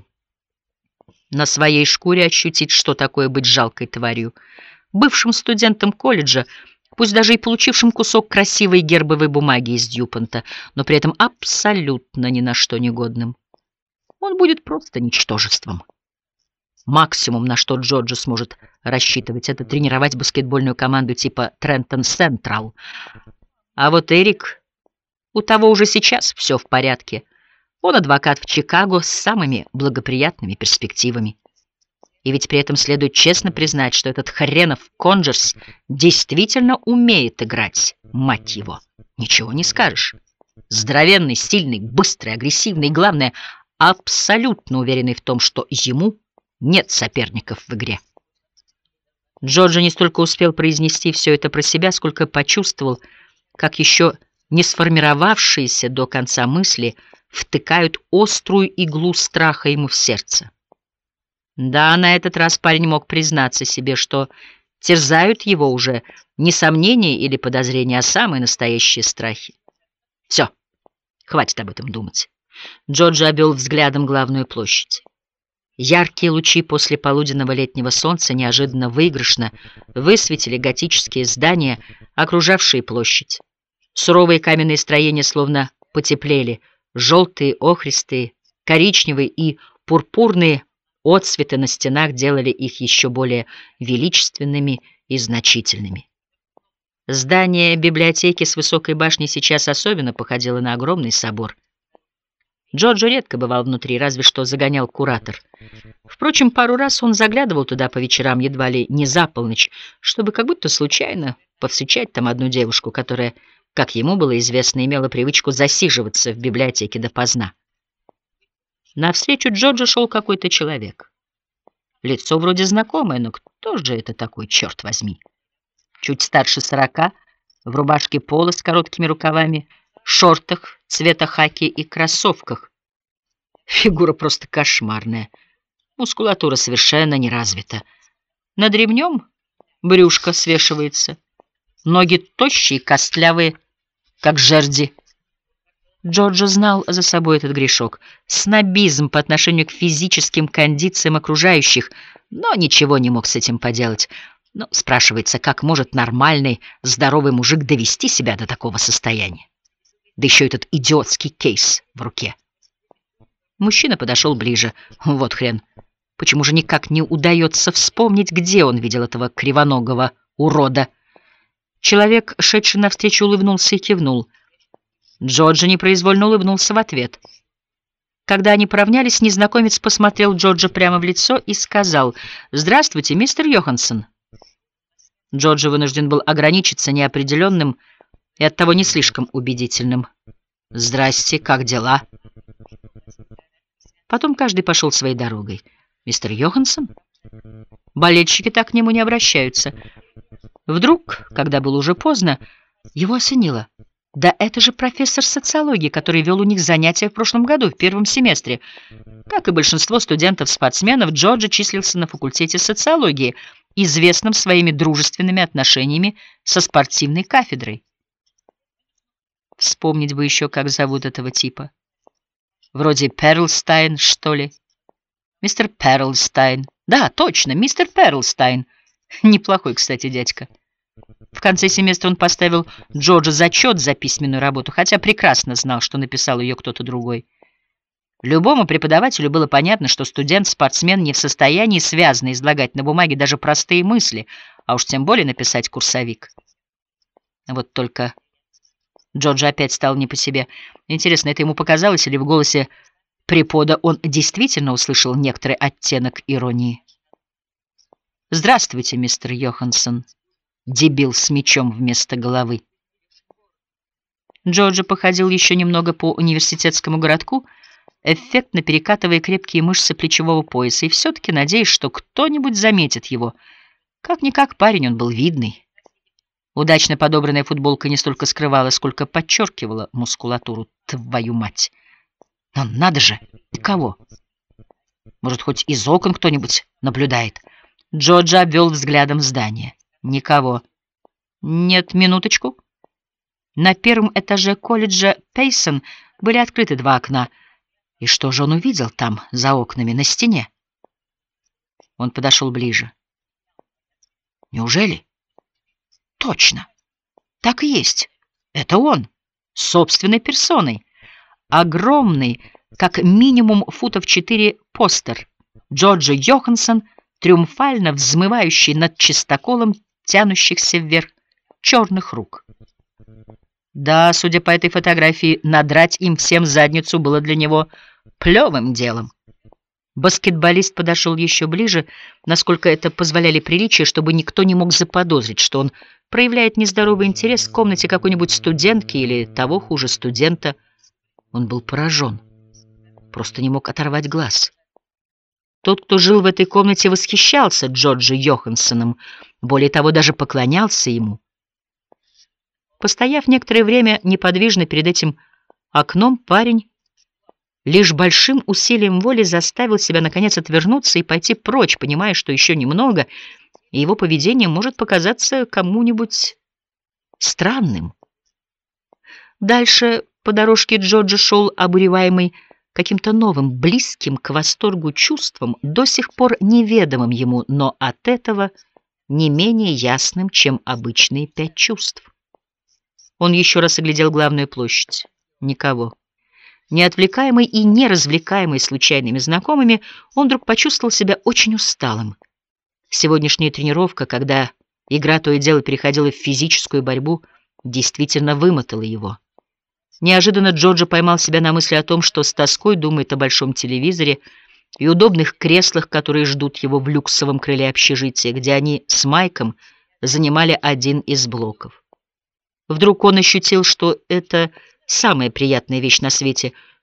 на своей шкуре ощутит, что такое быть жалкой тварью, бывшим студентом колледжа, пусть даже и получившим кусок красивой гербовой бумаги из Дьюпонта, но при этом абсолютно ни на что негодным. Он будет просто ничтожеством. Максимум, на что Джорджо сможет рассчитывать, это тренировать баскетбольную команду типа Трентон Сентрал. А вот Эрик, у того уже сейчас все в порядке. Он адвокат в Чикаго с самыми благоприятными перспективами. И ведь при этом следует честно признать, что этот хренов Конджерс действительно умеет играть, мать его. Ничего не скажешь. Здоровенный, сильный, быстрый, агрессивный и, главное, абсолютно уверенный в том, что ему нет соперников в игре. Джорджо не столько успел произнести все это про себя, сколько почувствовал, как еще не сформировавшиеся до конца мысли втыкают острую иглу страха ему в сердце. Да, на этот раз парень мог признаться себе, что терзают его уже не сомнения или подозрения, а самые настоящие страхи. Все, хватит об этом думать. Джорджо обвел взглядом главную площадь. Яркие лучи после полуденного летнего солнца неожиданно выигрышно высветили готические здания, окружавшие площадь. Суровые каменные строения словно потеплели, желтые, охристые, коричневые и пурпурные отцветы на стенах делали их еще более величественными и значительными. Здание библиотеки с высокой башней сейчас особенно походило на огромный собор. Джорджо редко бывал внутри, разве что загонял куратор. Впрочем, пару раз он заглядывал туда по вечерам, едва ли не за полночь, чтобы как будто случайно повстречать там одну девушку, которая, как ему было известно, имела привычку засиживаться в библиотеке допоздна. Навстречу Джорджу шел какой-то человек. Лицо вроде знакомое, но кто же это такой, черт возьми? Чуть старше сорока, в рубашке поло с короткими рукавами, шортах цвета хаки и кроссовках. Фигура просто кошмарная. Мускулатура совершенно не развита. Над ремнем брюшко свешивается. Ноги тощие, костлявые, как жерди. Джорджо знал за собой этот грешок. Снобизм по отношению к физическим кондициям окружающих, но ничего не мог с этим поделать. Но спрашивается, как может нормальный, здоровый мужик довести себя до такого состояния? Да еще этот идиотский кейс в руке. Мужчина подошел ближе. Вот хрен. Почему же никак не удается вспомнить, где он видел этого кривоногого урода? Человек, шедший навстречу, улыбнулся и кивнул. Джорджо непроизвольно улыбнулся в ответ. Когда они поравнялись, незнакомец посмотрел Джорджо прямо в лицо и сказал: «Здравствуйте, мистер Йоханссон». Джорджо вынужден был ограничиться неопределенным и оттого не слишком убедительным. «Здрасте, как дела?» Потом каждый пошел своей дорогой. «Мистер Йоханссон?» Болельщики так к нему не обращаются. Вдруг, когда было уже поздно, его осенило. Да это же профессор социологии, который вел у них занятия в прошлом году, в первом семестре. Как и большинство студентов-спортсменов, Джорджо числился на факультете социологии, известным своими дружественными отношениями со спортивной кафедрой. Вспомнить бы еще, как зовут этого типа. Вроде Перлстайн, что ли? Мистер Перлстайн. Да, точно, мистер Перлстайн. Неплохой, кстати, дядька. В конце семестра он поставил Джорджу зачет за письменную работу, хотя прекрасно знал, что написал ее кто-то другой. Любому преподавателю было понятно, что студент-спортсмен не в состоянии связно излагать на бумаге даже простые мысли, а уж тем более написать курсовик. Вот только Джорджу опять стал не по себе. Интересно, это ему показалось, или в голосе препода он действительно услышал некоторый оттенок иронии? «Здравствуйте, мистер Йоханссон». Дебил с мечом вместо головы. Джорджо походил еще немного по университетскому городку, эффектно перекатывая крепкие мышцы плечевого пояса, и все-таки надеясь, что кто-нибудь заметит его. Как-никак парень он был видный. Удачно подобранная футболка не столько скрывала, сколько подчеркивала мускулатуру. Твою мать! Но надо же! Кого? Может, хоть из окон кто-нибудь наблюдает? Джорджо обвел взглядом здание. Никого. Нет, минуточку. На первом этаже колледжа Пейсон были открыты два окна. И что же он увидел там, за окнами, на стене? Он подошел ближе. Неужели? Точно. Так и есть. Это он, собственной персоной. Огромный, как минимум футов четыре, постер. Джорджо Йоханссон, триумфально взмывающий над чистоколом тянущихся вверх черных рук. Да, судя по этой фотографии, надрать им всем задницу было для него плевым делом. Баскетболист подошел еще ближе, насколько это позволяли приличия, чтобы никто не мог заподозрить, что он проявляет нездоровый интерес к комнате какой-нибудь студентки или, того хуже, студента. Он был поражен, просто не мог оторвать глаз. Тот, кто жил в этой комнате, восхищался Джорджо Йоханссоном, более того, даже поклонялся ему. Постояв некоторое время неподвижно перед этим окном, парень лишь большим усилием воли заставил себя наконец отвернуться и пойти прочь, понимая, что еще немного, и его поведение может показаться кому-нибудь странным. Дальше по дорожке Джорджо шел, обуреваемый каким-то новым, близким к восторгу чувством, до сих пор неведомым ему, но от этого не менее ясным, чем обычные пять чувств. Он еще раз оглядел главную площадь. Никого. Не отвлекаемый и не развлекаемый случайными знакомыми, он вдруг почувствовал себя очень усталым. Сегодняшняя тренировка, когда игра то и дело переходила в физическую борьбу, действительно вымотала его. Неожиданно Джорджо поймал себя на мысли о том, что с тоской думает о большом телевизоре и удобных креслах, которые ждут его в люксовом крыле общежития, где они с Майком занимали один из блоков. Вдруг он ощутил, что это самая приятная вещь на свете,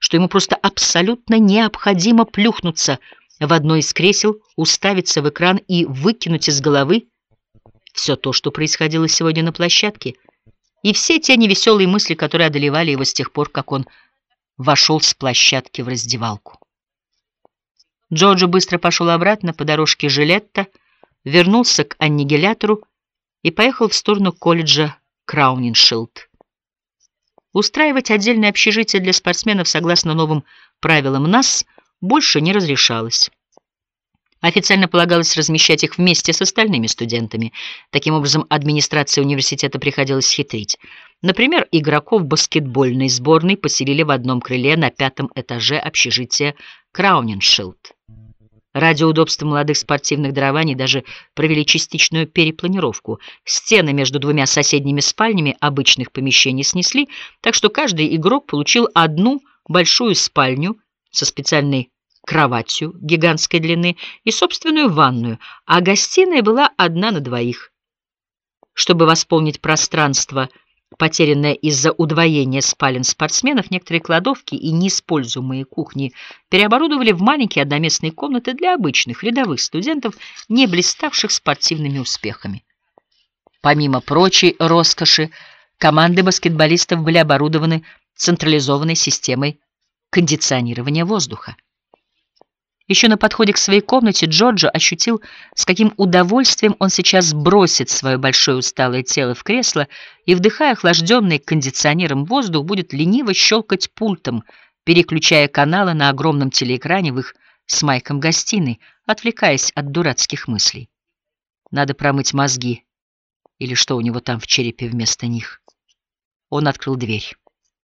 что ему просто абсолютно необходимо плюхнуться в одно из кресел, уставиться в экран и выкинуть из головы все то, что происходило сегодня на площадке, и все те невеселые мысли, которые одолевали его с тех пор, как он вошел с площадки в раздевалку. Джорджо быстро пошел обратно по дорожке Жилетта, вернулся к аннигилятору и поехал в сторону колледжа Крауниншилд. Устраивать отдельное общежитие для спортсменов согласно новым правилам НАС больше не разрешалось. Официально полагалось размещать их вместе с остальными студентами. Таким образом, администрации университета приходилось хитрить. Например, игроков баскетбольной сборной поселили в одном крыле на пятом этаже общежития Крауниншилд. Ради удобства молодых спортивных дарований даже провели частичную перепланировку. Стены между двумя соседними спальнями обычных помещений снесли, так что каждый игрок получил одну большую спальню со специальной кроватью гигантской длины и собственную ванную, а гостиная была одна на двоих. Чтобы восполнить пространство, потерянное из-за удвоения спален спортсменов, некоторые кладовки и неиспользуемые кухни переоборудовали в маленькие одноместные комнаты для обычных рядовых студентов, не блиставших спортивными успехами. Помимо прочей роскоши, команды баскетболистов были оборудованы централизованной системой кондиционирования воздуха. Еще на подходе к своей комнате Джорджо ощутил, с каким удовольствием он сейчас бросит свое большое усталое тело в кресло и, вдыхая охлажденный кондиционером воздух, будет лениво щелкать пультом, переключая каналы на огромном телеэкране в их с Майком гостиной, отвлекаясь от дурацких мыслей. Надо промыть мозги, или что у него там в черепе вместо них. Он открыл дверь.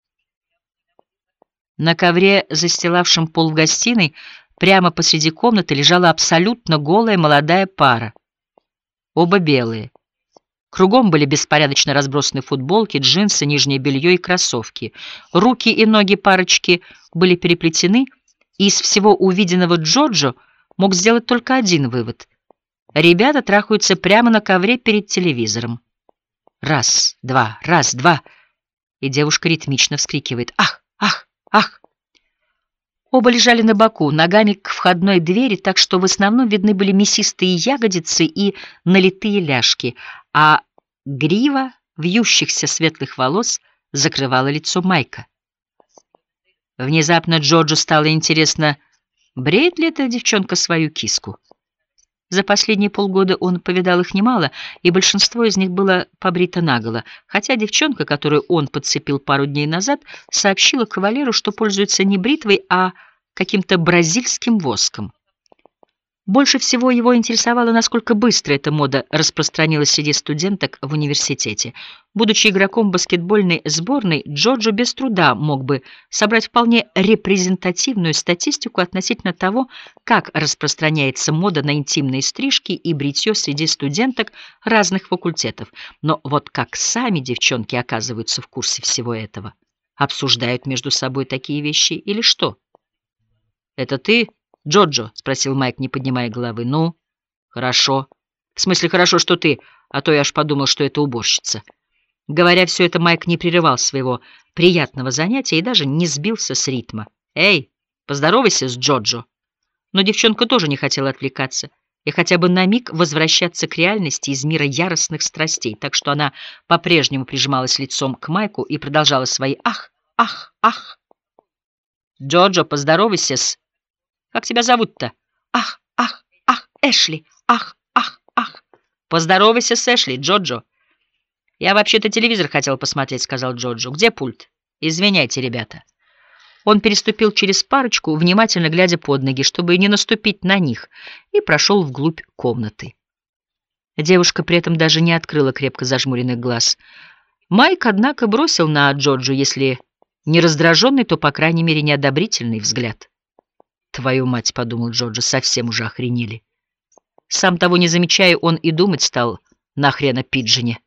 На ковре, застилавшем пол в гостиной, прямо посреди комнаты лежала абсолютно голая молодая пара. Оба белые. Кругом были беспорядочно разбросаны футболки, джинсы, нижнее белье и кроссовки. Руки и ноги парочки были переплетены, и из всего увиденного Джорджо мог сделать только один вывод. Ребята трахаются прямо на ковре перед телевизором. Раз, два, раз, два. И девушка ритмично вскрикивает: «Ах, ах, ах!» Оба лежали на боку, ногами к входной двери, так что в основном видны были мясистые ягодицы и налитые ляжки, а грива вьющихся светлых волос закрывала лицо Майка. Внезапно Джорджу стало интересно, бреет ли эта девчонка свою киску. За последние полгода он повидал их немало, и большинство из них было побрито наголо, хотя девчонка, которую он подцепил пару дней назад, сообщила кавалеру, что пользуется не бритвой, а каким-то бразильским воском. Больше всего его интересовало, насколько быстро эта мода распространилась среди студенток в университете. Будучи игроком баскетбольной сборной, Джорджо без труда мог бы собрать вполне репрезентативную статистику относительно того, как распространяется мода на интимные стрижки и бритье среди студенток разных факультетов. Но вот как сами девчонки оказываются в курсе всего этого? Обсуждают между собой такие вещи или что? «Это ты, Джорджо?» — спросил Майк, не поднимая головы. «Ну, хорошо. В смысле, хорошо, что ты, а то я аж подумал, что это уборщица». Говоря все это, Майк не прерывал своего приятного занятия и даже не сбился с ритма. «Эй, поздоровайся с Джорджо». Но девчонка тоже не хотела отвлекаться и хотя бы на миг возвращаться к реальности из мира яростных страстей, так что она по-прежнему прижималась лицом к Майку и продолжала свои «ах, ах, ах». «Джорджо, поздоровайся с... Как тебя зовут-то?» «Ах, ах, ах, Эшли, ах, ах, ах». «Поздоровайся с Эшли, Джорджо». «Я вообще-то телевизор хотел посмотреть», — сказал Джорджо. «Где пульт?» «Извиняйте, ребята». Он переступил через парочку, внимательно глядя под ноги, чтобы не наступить на них, и прошел вглубь комнаты. Девушка при этом даже не открыла крепко зажмуренных глаз. Майк, однако, бросил на Джорджо, если не раздраженный, то, по крайней мере, неодобрительный взгляд. «Твою мать», — подумал Джорджо, — «совсем уже охренели». Сам того не замечая, он и думать стал нахрен о пиджине.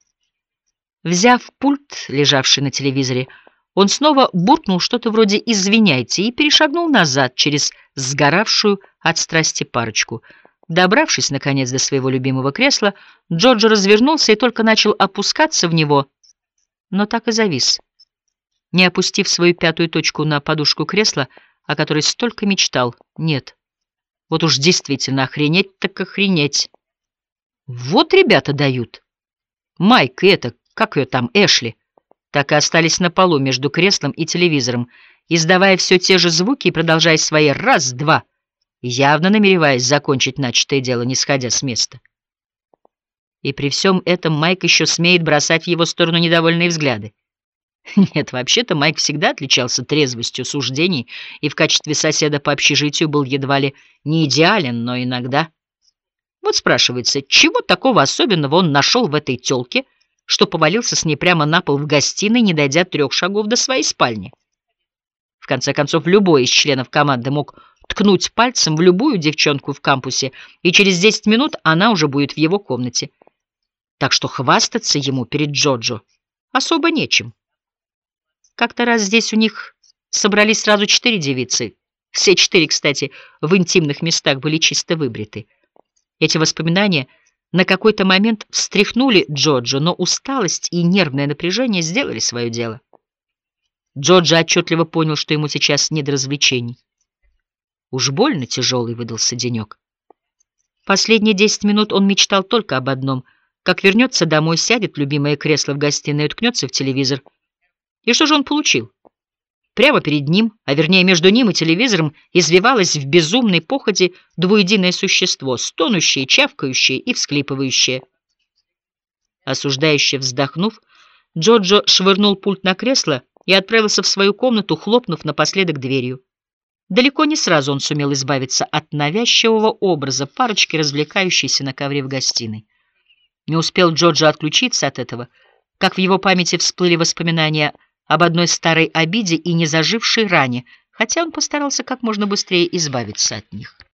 Взяв пульт, лежавший на телевизоре, он снова буркнул что-то вроде «извиняйте» и перешагнул назад через сгоравшую от страсти парочку. Добравшись, наконец, до своего любимого кресла, Джорджо развернулся и только начал опускаться в него, но так и завис. не опустив свою пятую точку на подушку кресла, о которой столько мечтал. Нет, вот уж действительно охренеть так охренеть. Вот ребята дают. Майк и это, как ее там, Эшли, так и остались на полу между креслом и телевизором, издавая все те же звуки и продолжая свои раз-два, явно намереваясь закончить начатое дело, не сходя с места. И при всем этом Майк еще смеет бросать в его сторону недовольные взгляды. Нет, вообще-то Майк всегда отличался трезвостью суждений и в качестве соседа по общежитию был едва ли не идеален, но иногда... Вот спрашивается, чего такого особенного он нашел в этой тёлке, что повалился с ней прямо на пол в гостиной, не дойдя трех шагов до своей спальни? В конце концов, любой из членов команды мог ткнуть пальцем в любую девчонку в кампусе, и через десять минут она уже будет в его комнате. Так что хвастаться ему перед Джоджо особо нечем. Как-то раз здесь у них собрались сразу четыре девицы. Все четыре, кстати, в интимных местах были чисто выбриты. Эти воспоминания на какой-то момент встряхнули Джоджо, но усталость и нервное напряжение сделали свое дело. Джоджо отчетливо понял, что ему сейчас не до развлечений. Уж больно тяжелый выдался денек. Последние десять минут он мечтал только об одном — как вернется домой, сядет в любимое кресло в гостиной и уткнется в телевизор. И что же он получил? Прямо перед ним, а вернее между ним и телевизором, извивалось в безумной походе двуединое существо, стонущее, чавкающее и всхлипывающее. Осуждающе вздохнув, Джоджо швырнул пульт на кресло и отправился в свою комнату, хлопнув напоследок дверью. Далеко не сразу он сумел избавиться от навязчивого образа парочки, развлекающейся на ковре в гостиной. Не успел Джоджо отключиться от этого, как в его памяти всплыли воспоминания об одной старой обиде и незажившей ране, хотя он постарался как можно быстрее избавиться от них.